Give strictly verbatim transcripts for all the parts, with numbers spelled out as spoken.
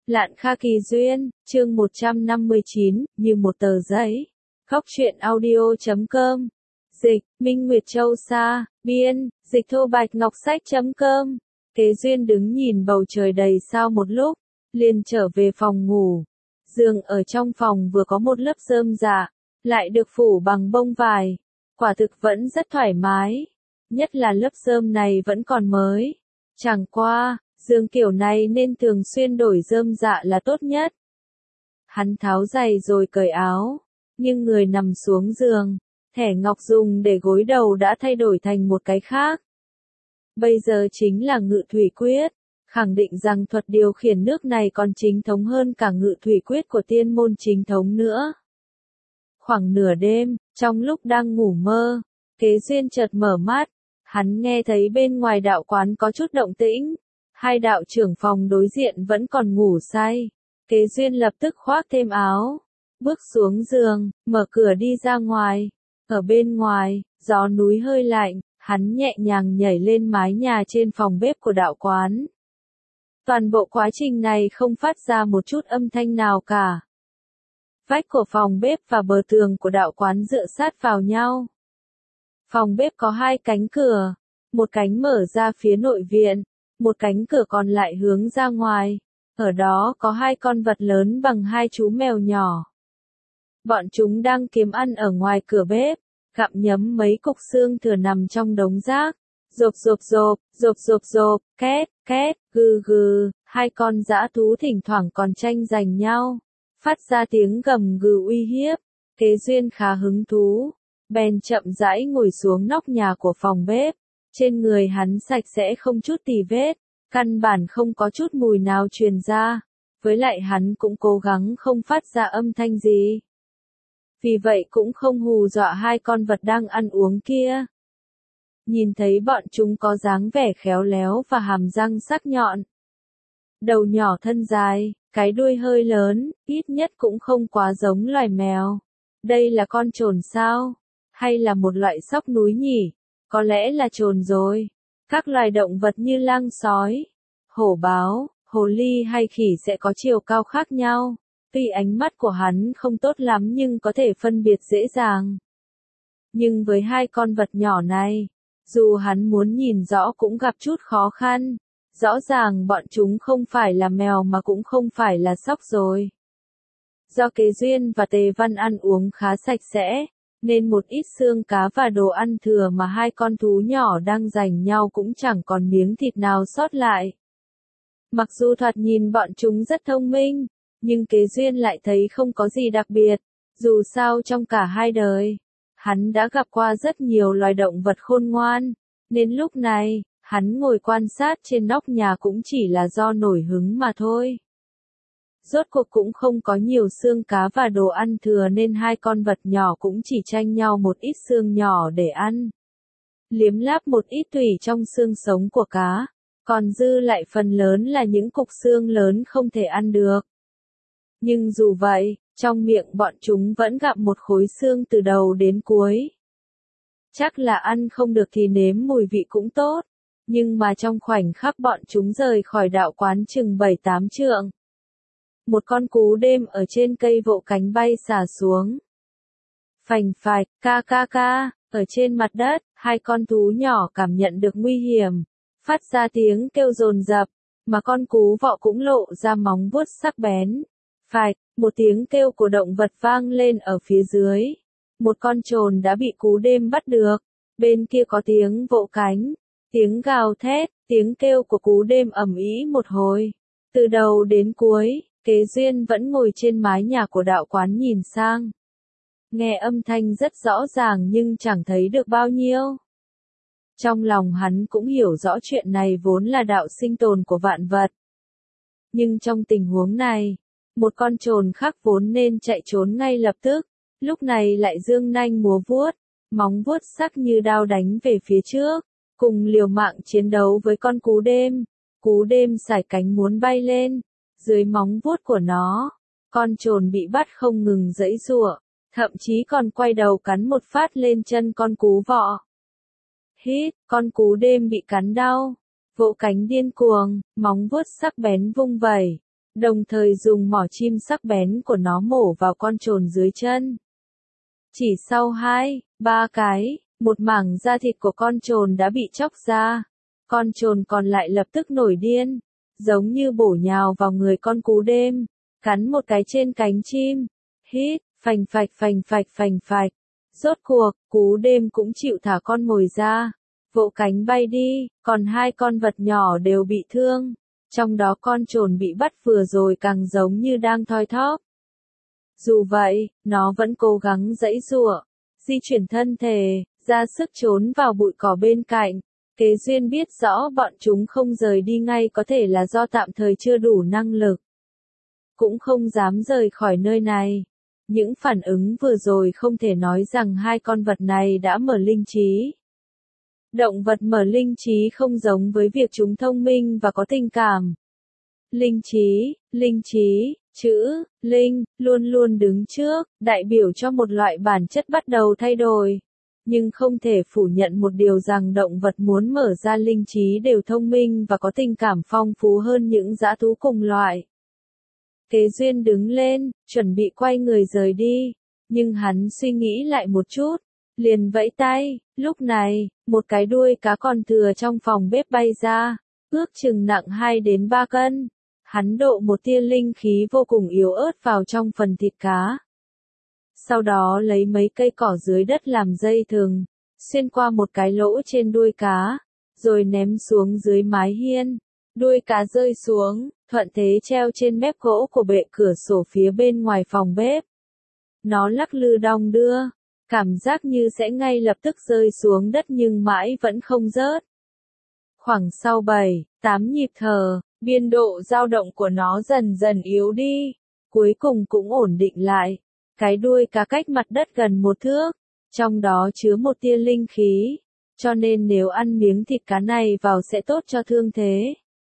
Lạn Kha Kỳ Duyên, chương một trăm năm mươi chín, như một tờ giấy. Góc truyện audio chấm com. Dịch, Minh Nguyệt Châu Sa, biên, dịch thô bạch ngọc sách chấm com. Kế Duyên đứng nhìn bầu trời đầy sao một lúc, liền trở về phòng ngủ. Giường ở trong phòng vừa có một lớp rơm rạ, lại được phủ bằng bông vải. Quả thực vẫn rất thoải mái. Nhất là lớp rơm này vẫn còn mới. Chẳng qua, giường kiểu này nên thường xuyên đổi rơm rạ là tốt nhất. Hắn tháo giày rồi cởi áo, nhưng người nằm xuống giường, thẻ ngọc dùng để gối đầu đã thay đổi thành một cái khác. Bây giờ chính là ngự thủy quyết, khẳng định rằng thuật điều khiển nước này còn chính thống hơn cả ngự thủy quyết của tiên môn chính thống nữa. Khoảng nửa đêm, trong lúc đang ngủ mơ, Kế Duyên chợt mở mắt, hắn nghe thấy bên ngoài đạo quán có chút động tĩnh. Hai đạo trưởng phòng đối diện vẫn còn ngủ say. Kế Duyên lập tức khoác thêm áo, bước xuống giường, mở cửa đi ra ngoài. Ở bên ngoài, gió núi hơi lạnh, hắn nhẹ nhàng nhảy lên mái nhà trên phòng bếp của đạo quán. Toàn bộ quá trình này không phát ra một chút âm thanh nào cả. Vách của phòng bếp và bờ tường của đạo quán dựa sát vào nhau. Phòng bếp có hai cánh cửa, một cánh mở ra phía nội viện, một cánh cửa còn lại hướng ra ngoài. Ở đó có hai con vật lớn bằng hai chú mèo nhỏ. Bọn chúng đang kiếm ăn ở ngoài cửa bếp, gặm nhấm mấy cục xương thừa nằm trong đống rác. Rộp rộp rộp, rộp rộp rộp, két, két, gừ gừ, hai con dã thú thỉnh thoảng còn tranh giành nhau, phát ra tiếng gầm gừ uy hiếp. Kế Duyên khá hứng thú, bèn chậm rãi ngồi xuống nóc nhà của phòng bếp. Trên người hắn sạch sẽ không chút tì vết, căn bản không có chút mùi nào truyền ra, với lại hắn cũng cố gắng không phát ra âm thanh gì. Vì vậy cũng không hù dọa hai con vật đang ăn uống kia. Nhìn thấy bọn chúng có dáng vẻ khéo léo và hàm răng sắc nhọn. Đầu nhỏ thân dài, cái đuôi hơi lớn, ít nhất cũng không quá giống loài mèo. Đây là con trồn sao? Hay là một loại sóc núi nhỉ? Có lẽ là trồn rồi. Các loài động vật như lang sói, hổ báo, hồ ly hay khỉ sẽ có chiều cao khác nhau. Tuy ánh mắt của hắn không tốt lắm nhưng có thể phân biệt dễ dàng. Nhưng với hai con vật nhỏ này, dù hắn muốn nhìn rõ cũng gặp chút khó khăn. Rõ ràng bọn chúng không phải là mèo mà cũng không phải là sóc rồi. Do Kế Duyên và Tề Văn ăn uống khá sạch sẽ, nên một ít xương cá và đồ ăn thừa mà hai con thú nhỏ đang giành nhau cũng chẳng còn miếng thịt nào sót lại. Mặc dù thoạt nhìn bọn chúng rất thông minh, nhưng Kế Duyên lại thấy không có gì đặc biệt. Dù sao trong cả hai đời, hắn đã gặp qua rất nhiều loài động vật khôn ngoan, nên lúc này, hắn ngồi quan sát trên nóc nhà cũng chỉ là do nổi hứng mà thôi. Rốt cuộc cũng không có nhiều xương cá và đồ ăn thừa nên hai con vật nhỏ cũng chỉ tranh nhau một ít xương nhỏ để ăn. Liếm láp một ít tủy trong xương sống của cá, còn dư lại phần lớn là những cục xương lớn không thể ăn được. Nhưng dù vậy, trong miệng bọn chúng vẫn gặm một khối xương từ đầu đến cuối. Chắc là ăn không được thì nếm mùi vị cũng tốt, nhưng mà trong khoảnh khắc bọn chúng rời khỏi đạo quán chừng bảy tám trượng. Một con cú đêm ở trên cây vỗ cánh bay xả xuống. Phành phạch, ca ca ca, ở trên mặt đất, hai con thú nhỏ cảm nhận được nguy hiểm, phát ra tiếng kêu dồn dập, mà con cú vọ cũng lộ ra móng vuốt sắc bén. Phạch, một tiếng kêu của động vật vang lên ở phía dưới. Một con trồn đã bị cú đêm bắt được, bên kia có tiếng vỗ cánh, tiếng gào thét, tiếng kêu của cú đêm ầm ĩ một hồi. Từ đầu đến cuối, Kế Duyên vẫn ngồi trên mái nhà của đạo quán nhìn sang. Nghe âm thanh rất rõ ràng nhưng chẳng thấy được bao nhiêu. Trong lòng hắn cũng hiểu rõ chuyện này vốn là đạo sinh tồn của vạn vật. Nhưng trong tình huống này, một con trồn khác vốn nên chạy trốn ngay lập tức, lúc này lại giương nanh múa vuốt, móng vuốt sắc như đao đánh về phía trước, cùng liều mạng chiến đấu với con cú đêm. Cú đêm sải cánh muốn bay lên. Dưới móng vuốt của nó, con trồn bị bắt không ngừng giãy giụa, thậm chí còn quay đầu cắn một phát lên chân con cú vọ. Hít, con cú đêm bị cắn đau, vỗ cánh điên cuồng, móng vuốt sắc bén vung vẩy, đồng thời dùng mỏ chim sắc bén của nó mổ vào con trồn dưới chân. Chỉ sau hai, ba cái, một mảng da thịt của con trồn đã bị chóc ra. Con trồn còn lại lập tức nổi điên, giống như bổ nhào vào người con cú đêm, cắn một cái trên cánh chim. Hít, phành phạch phành phạch phành phạch. Rốt cuộc, cú đêm cũng chịu thả con mồi ra, vỗ cánh bay đi, còn hai con vật nhỏ đều bị thương. Trong đó con trồn bị bắt vừa rồi càng giống như đang thoi thóp. Dù vậy, nó vẫn cố gắng giãy giụa, di chuyển thân thể, ra sức trốn vào bụi cỏ bên cạnh. Kế Duyên biết rõ bọn chúng không rời đi ngay có thể là do tạm thời chưa đủ năng lực. Cũng không dám rời khỏi nơi này. Những phản ứng vừa rồi không thể nói rằng hai con vật này đã mở linh trí. Động vật mở linh trí không giống với việc chúng thông minh và có tình cảm. Linh trí, linh trí, chữ, linh, luôn luôn đứng trước, đại biểu cho một loại bản chất bắt đầu thay đổi. Nhưng không thể phủ nhận một điều rằng động vật muốn mở ra linh trí đều thông minh và có tình cảm phong phú hơn những dã thú cùng loại. Kế Duyên đứng lên, chuẩn bị quay người rời đi, nhưng hắn suy nghĩ lại một chút, liền vẫy tay. Lúc này, một cái đuôi cá còn thừa trong phòng bếp bay ra, ước chừng nặng hai đến ba cân. Hắn độ một tia linh khí vô cùng yếu ớt vào trong phần thịt cá. Sau đó lấy mấy cây cỏ dưới đất làm dây thừng, xuyên qua một cái lỗ trên đuôi cá, rồi ném xuống dưới mái hiên. Đuôi cá rơi xuống, thuận thế treo trên mép gỗ của bệ cửa sổ phía bên ngoài phòng bếp. Nó lắc lư đong đưa, cảm giác như sẽ ngay lập tức rơi xuống đất nhưng mãi vẫn không rớt. Khoảng sau bảy, tám nhịp thở, biên độ dao động của nó dần dần yếu đi, cuối cùng cũng ổn định lại. Cái đuôi cá cách mặt đất gần một thước, trong đó chứa một tia linh khí, cho nên nếu ăn miếng thịt cá này vào sẽ tốt cho thương thế.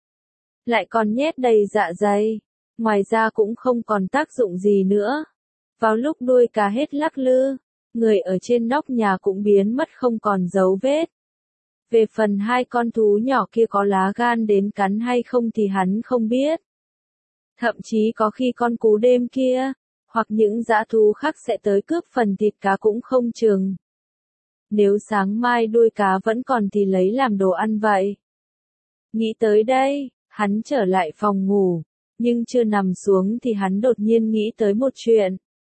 Lại còn nhét đầy dạ dày, ngoài ra cũng không còn tác dụng gì nữa. Vào lúc đuôi cá hết lắc lư, người ở trên nóc nhà cũng biến mất không còn dấu vết. Về phần hai con thú nhỏ kia có lá gan đến cắn hay không thì hắn không biết. Thậm chí có khi con cú đêm kia, hoặc những dã thú khác sẽ tới cướp phần thịt cá cũng không chừng. Nếu sáng mai đuôi cá vẫn còn thì lấy làm đồ ăn vậy. Nghĩ tới đây, hắn trở lại phòng ngủ, nhưng chưa nằm xuống thì hắn đột nhiên nghĩ tới một chuyện.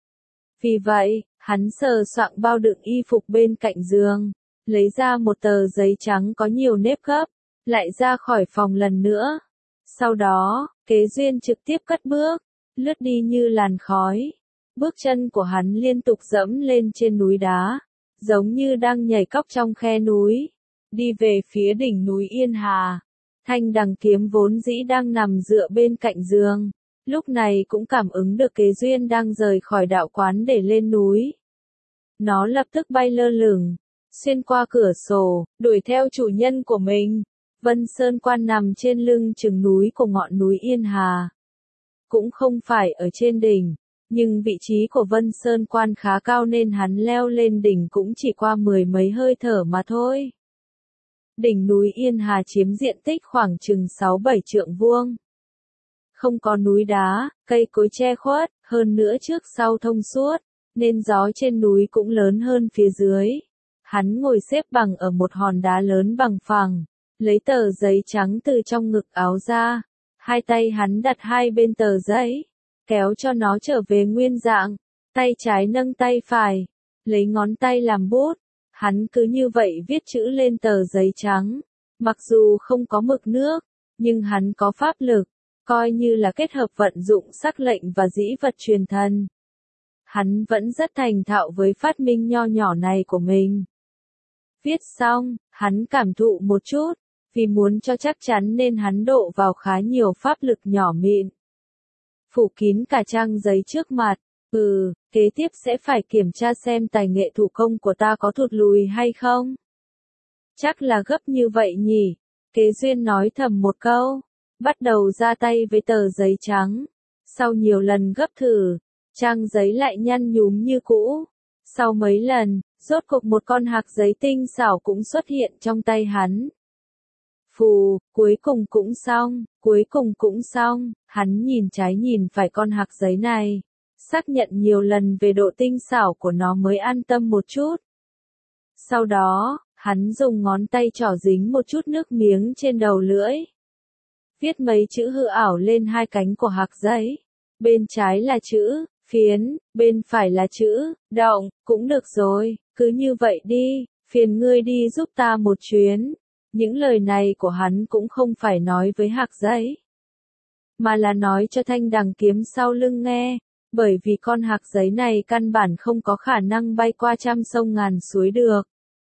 Vì vậy, hắn sờ soạng bao đựng y phục bên cạnh giường, lấy ra một tờ giấy trắng có nhiều nếp gấp, lại ra khỏi phòng lần nữa. Sau đó, Kế Duyên trực tiếp cất bước, lướt đi như làn khói. Bước chân của hắn liên tục dẫm lên trên núi đá, giống như đang nhảy cóc trong khe núi, đi về phía đỉnh núi Yên Hà. Thanh đằng kiếm vốn dĩ đang nằm dựa bên cạnh giường, lúc này cũng cảm ứng được Kế Duyên đang rời khỏi đạo quán để lên núi. Nó lập tức bay lơ lửng, xuyên qua cửa sổ, đuổi theo chủ nhân của mình. Vân Sơn Quan nằm trên lưng chừng núi của ngọn núi Yên Hà. Cũng không phải ở trên đỉnh, nhưng vị trí của Vân Sơn Quan khá cao nên hắn leo lên đỉnh cũng chỉ qua mười mấy hơi thở mà thôi. Đỉnh núi Yên Hà chiếm diện tích khoảng chừng sáu bảy trượng vuông. Không có núi đá, cây cối che khuất, hơn nữa trước sau thông suốt, nên gió trên núi cũng lớn hơn phía dưới. Hắn ngồi xếp bằng ở một hòn đá lớn bằng phẳng, lấy tờ giấy trắng từ trong ngực áo ra. Hai tay hắn đặt hai bên tờ giấy, kéo cho nó trở về nguyên dạng. Tay trái nâng tay phải, lấy ngón tay làm bút. Hắn cứ như vậy viết chữ lên tờ giấy trắng. Mặc dù không có mực nước, nhưng hắn có pháp lực, coi như là kết hợp vận dụng sắc lệnh và dĩ vật truyền thần. Hắn vẫn rất thành thạo với phát minh nho nhỏ này của mình. Viết xong, hắn cảm thụ một chút, vì muốn cho chắc chắn nên hắn độ vào khá nhiều pháp lực nhỏ mịn. Phủ kín cả trang giấy trước mặt. Ừ, kế tiếp sẽ phải kiểm tra xem tài nghệ thủ công của ta có thụt lùi hay không. Chắc là gấp như vậy nhỉ. Kế Duyên nói thầm một câu, bắt đầu ra tay với tờ giấy trắng. Sau nhiều lần gấp thử, trang giấy lại nhăn nhúm như cũ. Sau mấy lần, rốt cuộc một con hạc giấy tinh xảo cũng xuất hiện trong tay hắn. phù, cuối cùng cũng xong, cuối cùng cũng xong, hắn nhìn trái nhìn phải con hạc giấy này, xác nhận nhiều lần về độ tinh xảo của nó mới an tâm một chút. Sau đó, hắn dùng ngón tay trỏ dính một chút nước miếng trên đầu lưỡi. Viết mấy chữ hư ảo lên hai cánh của hạc giấy. Bên trái là chữ, phiến, bên phải là chữ, động, cũng được rồi, cứ như vậy đi, phiền ngươi đi giúp ta một chuyến. Những lời này của hắn cũng không phải nói với hạc giấy, mà là nói cho thanh đằng kiếm sau lưng nghe, bởi vì con hạc giấy này căn bản không có khả năng bay qua trăm sông ngàn suối được.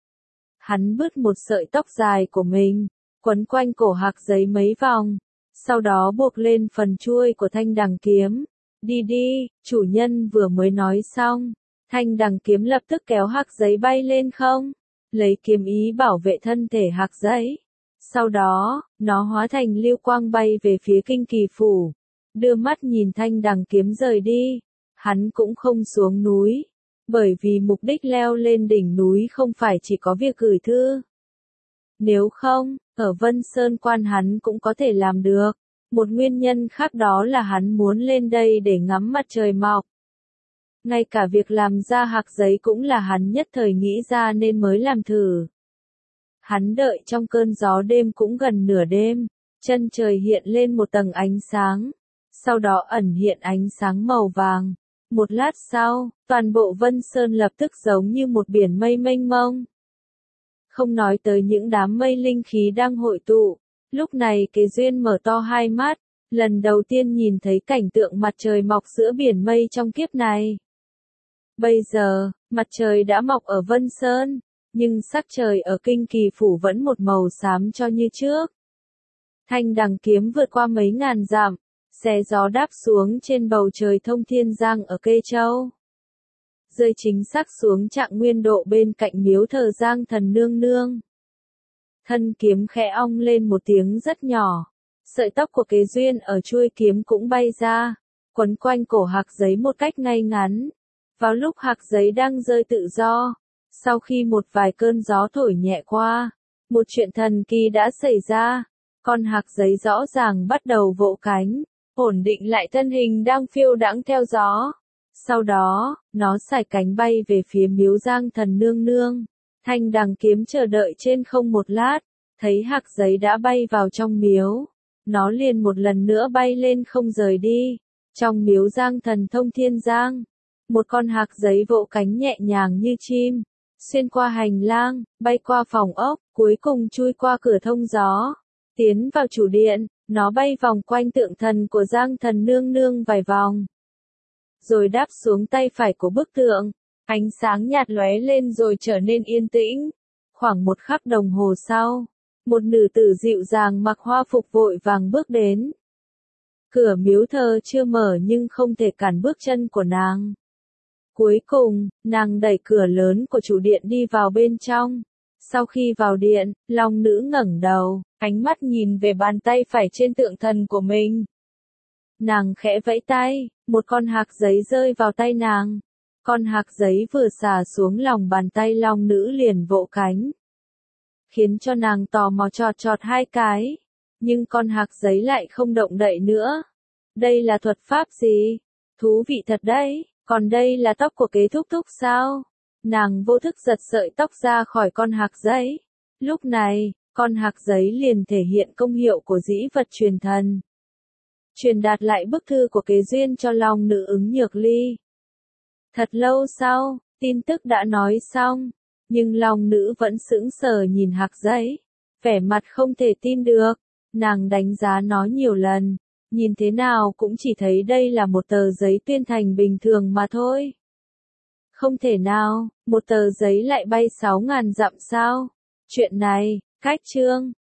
Hắn bứt một sợi tóc dài của mình, quấn quanh cổ hạc giấy mấy vòng, sau đó buộc lên phần chuôi của thanh đằng kiếm. Đi đi, chủ nhân vừa mới nói xong, thanh đằng kiếm lập tức kéo hạc giấy bay lên không, lấy kiếm ý bảo vệ thân thể hạc giấy. Sau đó, nó hóa thành lưu quang bay về phía Kinh Kỳ Phủ, đưa mắt nhìn thanh đằng kiếm rời đi. Hắn cũng không xuống núi, bởi vì mục đích leo lên đỉnh núi không phải chỉ có việc gửi thư. Nếu không, ở Vân Sơn Quan hắn cũng có thể làm được. Một nguyên nhân khác đó là hắn muốn lên đây để ngắm mặt trời mọc. Ngay cả việc làm ra hạc giấy cũng là hắn nhất thời nghĩ ra nên mới làm thử. Hắn đợi trong cơn gió đêm cũng gần nửa đêm, chân trời hiện lên một tầng ánh sáng, sau đó ẩn hiện ánh sáng màu vàng. Một lát sau, toàn bộ Vân Sơn lập tức giống như một biển mây mênh mông. Không nói tới những đám mây linh khí đang hội tụ, lúc này Kế Duyên mở to hai mắt, lần đầu tiên nhìn thấy cảnh tượng mặt trời mọc giữa biển mây trong kiếp này. Bây giờ, mặt trời đã mọc ở Vân Sơn, nhưng sắc trời ở Kinh Kỳ Phủ vẫn một màu xám cho như trước. Thanh đằng kiếm vượt qua mấy ngàn dặm, xé gió đáp xuống trên bầu trời thông thiên giang ở Kê Châu. Rơi chính xác xuống Trạng Nguyên Độ bên cạnh miếu thờ Giang Thần Nương Nương. Thân kiếm khẽ ong lên một tiếng rất nhỏ, sợi tóc của Kế Duyên ở chuôi kiếm cũng bay ra, quấn quanh cổ hạc giấy một cách ngay ngắn. Vào lúc hạc giấy đang rơi tự do, sau khi một vài cơn gió thổi nhẹ qua, một chuyện thần kỳ đã xảy ra. Con hạc giấy rõ ràng bắt đầu vỗ cánh, ổn định lại thân hình đang phiêu đãng theo gió. Sau đó, nó sải cánh bay về phía miếu Giang Thần Nương Nương. Thanh đằng kiếm chờ đợi trên không một lát, thấy hạc giấy đã bay vào trong miếu. Nó liền một lần nữa bay lên không rời đi. Trong miếu Giang Thần Thông Thiên Giang, một con hạc giấy vỗ cánh nhẹ nhàng như chim, xuyên qua hành lang, bay qua phòng ốc, cuối cùng chui qua cửa thông gió, tiến vào chủ điện. Nó bay vòng quanh tượng thần của Giang Thần Nương Nương vài vòng, rồi đáp xuống tay phải của bức tượng. Ánh sáng nhạt lóe lên rồi trở nên yên tĩnh. Khoảng một khắc đồng hồ sau, một nữ tử dịu dàng mặc hoa phục vội vàng bước đến. Cửa miếu thờ chưa mở nhưng không thể cản bước chân của nàng. Cuối cùng, nàng đẩy cửa lớn của chủ điện đi vào bên trong. Sau khi vào điện, long nữ ngẩng đầu, ánh mắt nhìn về bàn tay phải trên tượng thần của mình. Nàng khẽ vẫy tay, một con hạc giấy rơi vào tay nàng. Con hạc giấy vừa xả xuống lòng bàn tay long nữ liền vỗ cánh, khiến cho nàng tò mò chọt chọt hai cái. Nhưng con hạc giấy lại không động đậy nữa. Đây là thuật pháp gì? Thú vị thật đấy, còn đây là tóc của Kế thúc thúc sao? Nàng vô thức giật sợi tóc ra khỏi con hạc giấy. Lúc này, con hạc giấy liền thể hiện công hiệu của dĩ vật truyền thần, truyền đạt lại bức thư của Kế Duyên cho long nữ ứng nhược ly. Thật lâu sau, tin tức đã nói xong, nhưng long nữ vẫn sững sờ nhìn hạc giấy, vẻ mặt không thể tin được. Nàng đánh giá nó nhiều lần, nhìn thế nào cũng chỉ thấy đây là một tờ giấy tuyên thành bình thường mà thôi. Không thể nào, một tờ giấy lại bay sáu ngàn dặm sao? Chuyện này, cách chương.